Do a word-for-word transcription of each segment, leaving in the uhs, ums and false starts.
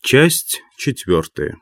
Часть четвертая.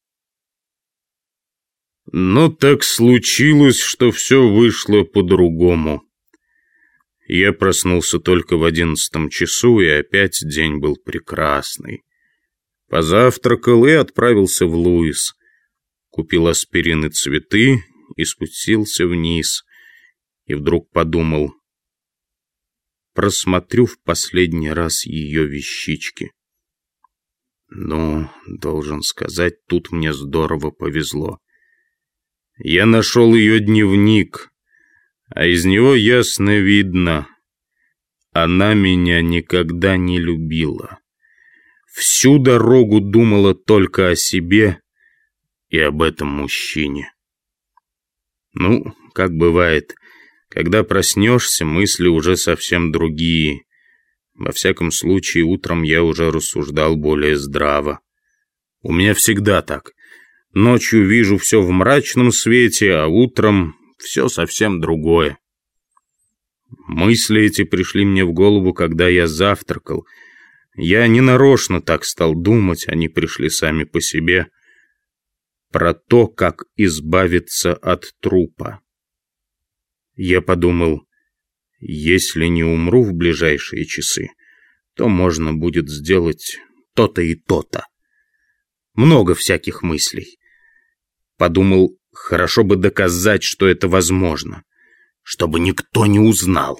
Но так случилось, что все вышло по-другому. Я проснулся только в одиннадцатом часу, и опять день был прекрасный. Позавтракал и отправился в Луис. Купил аспирин и цветы и спустился вниз. И вдруг подумал, просмотрю в последний раз ее вещички. Ну, должен сказать, тут мне здорово повезло. Я нашел ее дневник, а из него ясно видно, она меня никогда не любила. Всю дорогу думала только о себе и об этом мужчине. Ну, как бывает, когда проснешься, мысли уже совсем другие. Во всяком случае, утром я уже рассуждал более здраво. У меня всегда так. Ночью вижу все в мрачном свете, а утром все совсем другое. Мысли эти пришли мне в голову, когда я завтракал. Я ненарочно так стал думать, они пришли сами по себе. Про то, как избавиться от трупа. Я подумал, если не умру в ближайшие часы, то можно будет сделать то-то и то-то. Много всяких мыслей. Подумал, хорошо бы доказать, что это возможно, чтобы никто не узнал.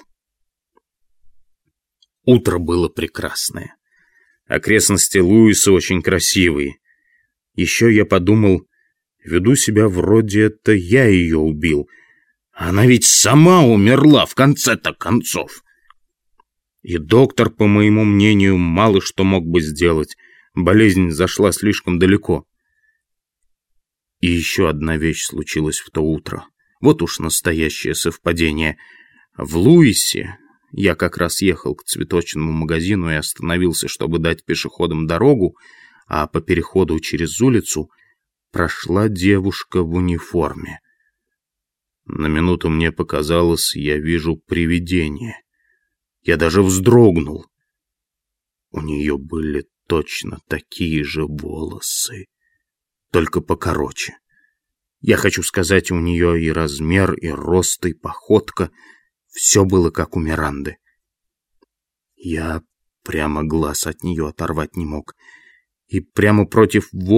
Утро было прекрасное. Окрестности Луиса очень красивые. Еще я подумал, веду себя вроде это я ее убил. Она ведь сама умерла в конце-то концов. И доктор, по моему мнению, мало что мог бы сделать. Болезнь зашла слишком далеко. И еще одна вещь случилась в то утро. Вот уж настоящее совпадение. В Луисе я как раз ехал к цветочному магазину и остановился, чтобы дать пешеходам дорогу, а по переходу через улицу прошла девушка в униформе. На минуту мне показалось, я вижу привидение. Я даже вздрогнул. У нее были точно такие же волосы, только покороче. Я хочу сказать, у нее и размер, и рост, и походка. Все было как у Миранды. Я прямо глаз от нее оторвать не мог. И прямо против волос